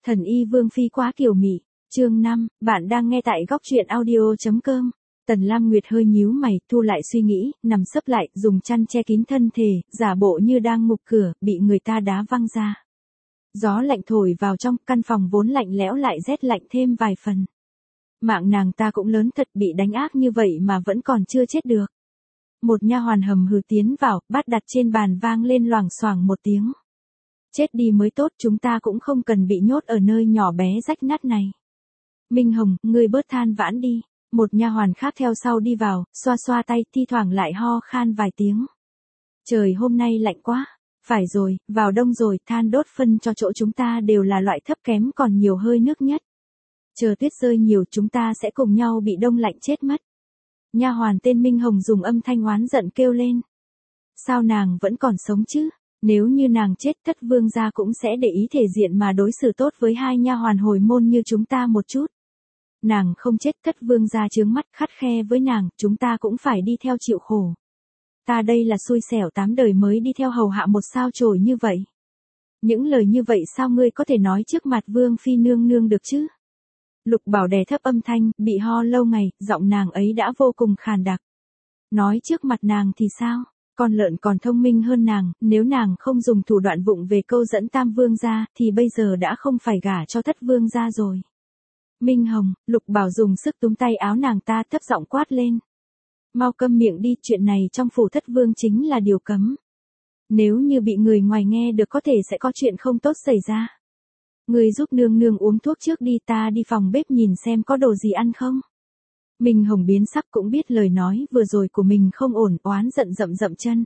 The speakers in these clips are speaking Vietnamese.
Thần y Vương Phi quá kiều mị. Chương 5, bạn đang nghe tại góc truyện audio.com. Tần Lam Nguyệt hơi nhíu mày, thu lại suy nghĩ, nằm sấp lại, dùng chăn che kín thân thể, giả bộ như đang ngục cửa, bị người ta đá văng ra. Gió lạnh thổi vào trong, căn phòng vốn lạnh lẽo lại rét lạnh thêm vài phần. Mạng nàng ta cũng lớn thật, bị đánh ác như vậy mà vẫn còn chưa chết được. Một nha hoàn hầm hừ tiến vào, bát đặt trên bàn vang lên loảng xoảng một tiếng. Chết đi mới tốt, chúng ta cũng không cần bị nhốt ở nơi nhỏ bé rách nát này. Minh Hồng, ngươi bớt than vãn đi. Một nha hoàn khác theo sau đi vào, xoa xoa tay, thi thoảng lại ho khan vài tiếng. Trời hôm nay lạnh quá. Phải rồi, vào đông rồi, than đốt phân cho chỗ chúng ta đều là loại thấp kém còn nhiều hơi nước nhất. Chờ tuyết rơi nhiều chúng ta sẽ cùng nhau bị đông lạnh chết mất. Nha hoàn tên Minh Hồng dùng âm thanh oán giận kêu lên. Sao nàng vẫn còn sống chứ? Nếu như nàng chết, Thất Vương gia cũng sẽ để ý thể diện mà đối xử tốt với hai nha hoàn hồi môn như chúng ta một chút. Nàng không chết, Thất Vương gia trướng mắt khắt khe với nàng, chúng ta cũng phải đi theo chịu khổ. Ta đây là xui xẻo 8 đời mới đi theo hầu hạ một sao chổi như vậy. Những lời như vậy sao ngươi có thể nói trước mặt Vương Phi nương nương được chứ? Lục Bảo đè thấp âm thanh, bị ho lâu ngày, giọng nàng ấy đã vô cùng khàn đặc. Nói trước mặt nàng thì sao? Con lợn còn thông minh hơn nàng, nếu nàng không dùng thủ đoạn vụng về câu dẫn Tam Vương gia, thì bây giờ đã không phải gả cho Thất Vương gia rồi. Minh Hồng, Lục Bảo dùng sức túm tay áo nàng ta, thấp giọng quát lên. Mau câm miệng đi, chuyện này trong phủ Thất Vương chính là điều cấm. Nếu như bị người ngoài nghe được có thể sẽ có chuyện không tốt xảy ra. Người giúp nương nương uống thuốc trước đi, ta đi phòng bếp nhìn xem có đồ gì ăn không. Minh Hồng biến sắc cũng biết lời nói vừa rồi của mình không ổn, oán giận dậm chân.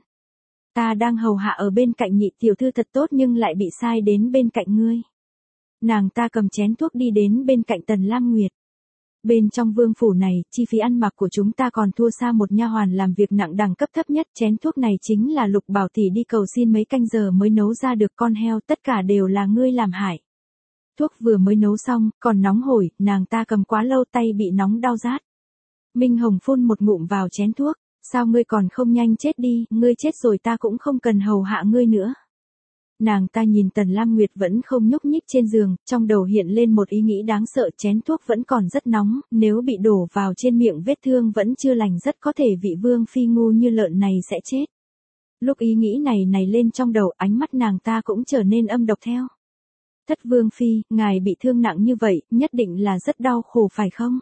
Ta đang hầu hạ ở bên cạnh nhị tiểu thư thật tốt nhưng lại bị sai đến bên cạnh ngươi. Nàng ta cầm chén thuốc đi đến bên cạnh Tần Lam Nguyệt. Bên trong vương phủ này, chi phí ăn mặc của chúng ta còn thua xa một nha hoàn làm việc nặng đẳng cấp thấp nhất. Chén thuốc này chính là Lục Bảo tỷ đi cầu xin mấy canh giờ mới nấu ra được, con heo, tất cả đều là ngươi làm hại. Thuốc vừa mới nấu xong, còn nóng hổi, nàng ta cầm quá lâu tay bị nóng đau rát. Minh Hồng phun một ngụm vào chén thuốc, sao ngươi còn không nhanh chết đi, ngươi chết rồi ta cũng không cần hầu hạ ngươi nữa. Nàng ta nhìn Tần Lam Nguyệt vẫn không nhúc nhích trên giường, trong đầu hiện lên một ý nghĩ đáng sợ, chén thuốc vẫn còn rất nóng, nếu bị đổ vào trên miệng vết thương vẫn chưa lành rất có thể vị Vương Phi ngu như lợn này sẽ chết. Lúc ý nghĩ này lên trong đầu, ánh mắt nàng ta cũng trở nên âm độc theo. Thất Vương Phi, ngài bị thương nặng như vậy, nhất định là rất đau khổ phải không?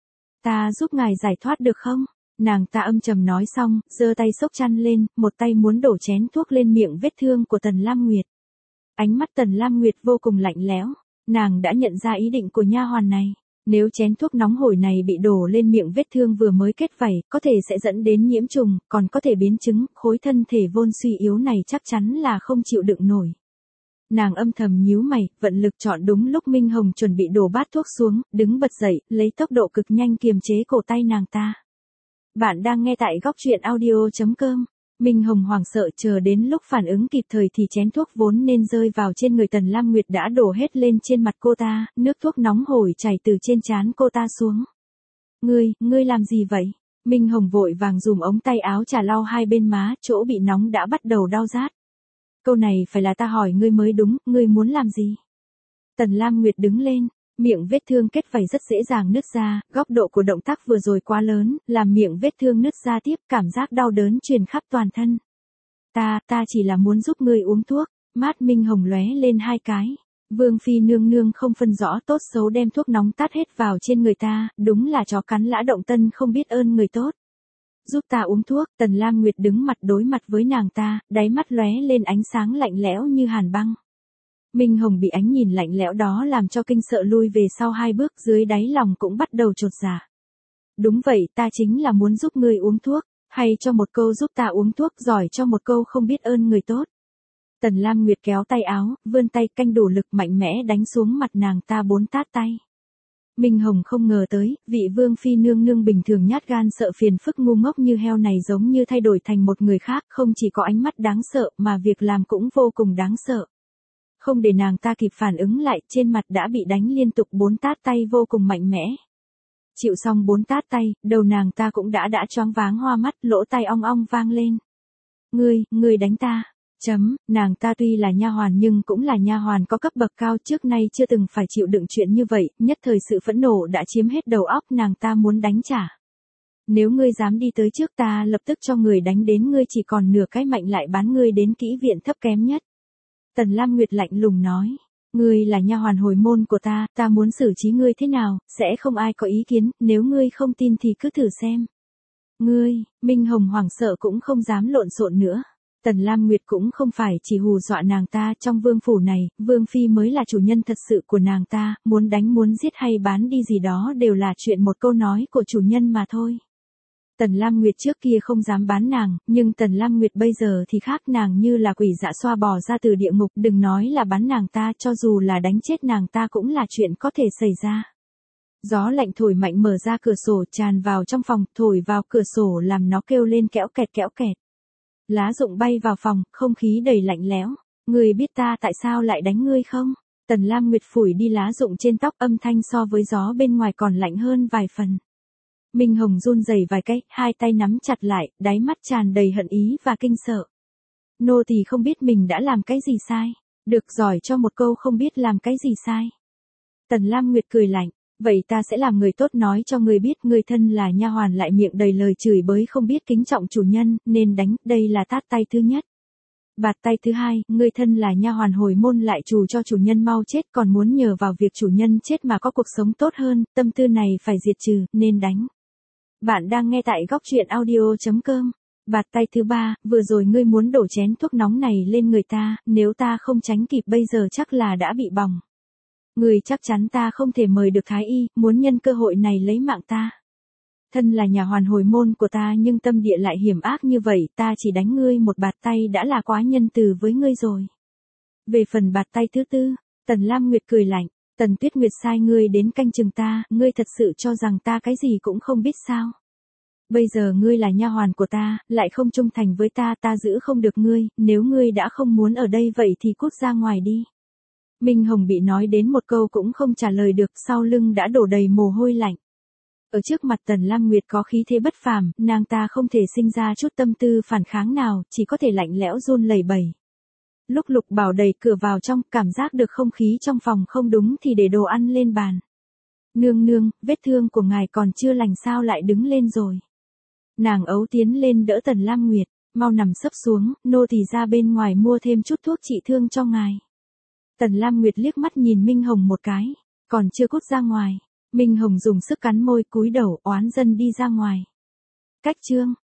Ta giúp ngài giải thoát được không? Nàng ta âm trầm nói xong, giơ tay xốc chăn lên, một tay muốn đổ chén thuốc lên miệng vết thương của Tần Lam Nguyệt. Ánh mắt Tần Lam Nguyệt vô cùng lạnh lẽo, nàng đã nhận ra ý định của nha hoàn này. Nếu chén thuốc nóng hổi này bị đổ lên miệng vết thương vừa mới kết vảy, có thể sẽ dẫn đến nhiễm trùng, còn có thể biến chứng, khối thân thể vốn suy yếu này chắc chắn là không chịu đựng nổi. Nàng âm thầm nhíu mày, vận lực chọn đúng lúc Minh Hồng chuẩn bị đổ bát thuốc xuống, đứng bật dậy, lấy tốc độ cực nhanh kiềm chế cổ tay nàng ta. Bạn đang nghe tại góc truyện audio.com. Minh Hồng hoảng sợ, chờ đến lúc phản ứng kịp thời thì chén thuốc vốn nên rơi vào trên người Tần Lam Nguyệt đã đổ hết lên trên mặt cô ta, nước thuốc nóng hổi chảy từ trên trán cô ta xuống. Ngươi làm gì vậy? Minh Hồng vội vàng dùng ống tay áo chà lau hai bên má, chỗ bị nóng đã bắt đầu đau rát. Câu này phải là ta hỏi ngươi mới đúng, ngươi muốn làm gì? Tần Lam Nguyệt đứng lên, miệng vết thương kết vảy rất dễ dàng nứt ra, góc độ của động tác vừa rồi quá lớn, làm miệng vết thương nứt ra tiếp, cảm giác đau đớn truyền khắp toàn thân. Ta chỉ là muốn giúp ngươi uống thuốc, mắt Minh Hồng lóe lên hai cái. Vương Phi nương nương không phân rõ tốt xấu đem thuốc nóng tát hết vào trên người ta, đúng là chó cắn lã động tân không biết ơn người tốt. Giúp ta uống thuốc, Tần Lam Nguyệt đứng mặt đối mặt với nàng ta, đáy mắt lóe lên ánh sáng lạnh lẽo như hàn băng. Minh Hồng bị ánh nhìn lạnh lẽo đó làm cho kinh sợ lui về sau hai bước, dưới đáy lòng cũng bắt đầu chột dạ. Đúng vậy, ta chính là muốn giúp ngươi uống thuốc, hay cho một câu giúp ta uống thuốc, giỏi cho một câu không biết ơn người tốt. Tần Lam Nguyệt kéo tay áo, vươn tay canh đủ lực mạnh mẽ đánh xuống mặt nàng ta 4 tát tay. Minh Hồng không ngờ tới, vị Vương Phi nương nương bình thường nhát gan sợ phiền phức ngu ngốc như heo này giống như thay đổi thành một người khác, không chỉ có ánh mắt đáng sợ mà việc làm cũng vô cùng đáng sợ. Không để nàng ta kịp phản ứng lại, trên mặt đã bị đánh liên tục 4 tát tay vô cùng mạnh mẽ. Chịu xong 4 tát tay, đầu nàng ta cũng đã choáng váng hoa mắt, lỗ tai ong ong vang lên. Ngươi đánh ta. Nàng ta tuy là nha hoàn nhưng cũng là nha hoàn có cấp bậc cao, trước nay chưa từng phải chịu đựng chuyện như vậy, nhất thời sự phẫn nộ đã chiếm hết đầu óc, nàng ta muốn đánh trả. Nếu ngươi dám đi tới trước ta lập tức cho người đánh đến ngươi chỉ còn nửa cái mạnh lại bán ngươi đến kỹ viện thấp kém nhất. Tần Lam Nguyệt lạnh lùng nói. Ngươi là nha hoàn hồi môn của ta muốn xử trí ngươi thế nào, sẽ không ai có ý kiến, nếu ngươi không tin thì cứ thử xem. Ngươi, Minh Hồng hoảng sợ cũng không dám lộn xộn nữa. Tần Lam Nguyệt cũng không phải chỉ hù dọa nàng ta, trong vương phủ này, vương phi mới là chủ nhân thật sự của nàng ta, muốn đánh muốn giết hay bán đi gì đó đều là chuyện một câu nói của chủ nhân mà thôi. Tần Lam Nguyệt trước kia không dám bán nàng, nhưng Tần Lam Nguyệt bây giờ thì khác, nàng như là quỷ dạ xoa bò ra từ địa ngục, đừng nói là bán nàng ta, cho dù là đánh chết nàng ta cũng là chuyện có thể xảy ra. Gió lạnh thổi mạnh mở ra cửa sổ tràn vào trong phòng, thổi vào cửa sổ làm nó kêu lên kéo kẹt kéo kẹt. Lá rụng bay vào phòng, không khí đầy lạnh lẽo. Ngươi biết ta tại sao lại đánh ngươi không? Tần Lam Nguyệt phủi đi lá rụng trên tóc, âm thanh so với gió bên ngoài còn lạnh hơn vài phần. Minh Hồng run rẩy vài cái, hai tay nắm chặt lại, đáy mắt tràn đầy hận ý và kinh sợ. Nô tỳ không biết mình đã làm cái gì sai. Được, giỏi cho một câu không biết làm cái gì sai. Tần Lam Nguyệt cười lạnh. Vậy ta sẽ làm người tốt nói cho ngươi biết, ngươi thân là nha hoàn lại miệng đầy lời chửi bới không biết kính trọng chủ nhân, nên đánh, đây là tát tay thứ nhất. Bạt tay thứ hai, ngươi thân là nha hoàn hồi môn lại trù cho chủ nhân mau chết, còn muốn nhờ vào việc chủ nhân chết mà có cuộc sống tốt hơn, tâm tư này phải diệt trừ, nên đánh. Bạn đang nghe tại góc truyện audio.com. Bạt tay thứ ba, vừa rồi ngươi muốn đổ chén thuốc nóng này lên người ta, nếu ta không tránh kịp bây giờ chắc là đã bị bỏng. Ngươi chắc chắn ta không thể mời được thái y, muốn nhân cơ hội này lấy mạng ta. Thân là nhà hoàn hồi môn của ta nhưng tâm địa lại hiểm ác như vậy, ta chỉ đánh ngươi một bạt tay đã là quá nhân từ với ngươi rồi. Về phần bạt tay thứ tư, Tần Lam Nguyệt cười lạnh, Tần Tuyết Nguyệt sai ngươi đến canh chừng ta, ngươi thật sự cho rằng ta cái gì cũng không biết sao? Bây giờ ngươi là nha hoàn của ta, lại không trung thành với ta, ta giữ không được ngươi, nếu ngươi đã không muốn ở đây vậy thì cút ra ngoài đi. Minh Hồng bị nói đến một câu cũng không trả lời được, sau lưng đã đổ đầy mồ hôi lạnh. Ở trước mặt Tần Lam Nguyệt có khí thế bất phàm, nàng ta không thể sinh ra chút tâm tư phản kháng nào, chỉ có thể lạnh lẽo run lẩy bẩy. Lúc Lục Bảo đẩy cửa vào trong, cảm giác được không khí trong phòng không đúng thì để đồ ăn lên bàn. Nương nương, vết thương của ngài còn chưa lành sao lại đứng lên rồi. Nàng ấu tiến lên đỡ Tần Lam Nguyệt, mau nằm sấp xuống, nô tỳ ra bên ngoài mua thêm chút thuốc trị thương cho ngài. Tần Lam Nguyệt liếc mắt nhìn Minh Hồng một cái, còn chưa cút ra ngoài. Minh Hồng dùng sức cắn môi cúi đầu oán dân đi ra ngoài. Cách chương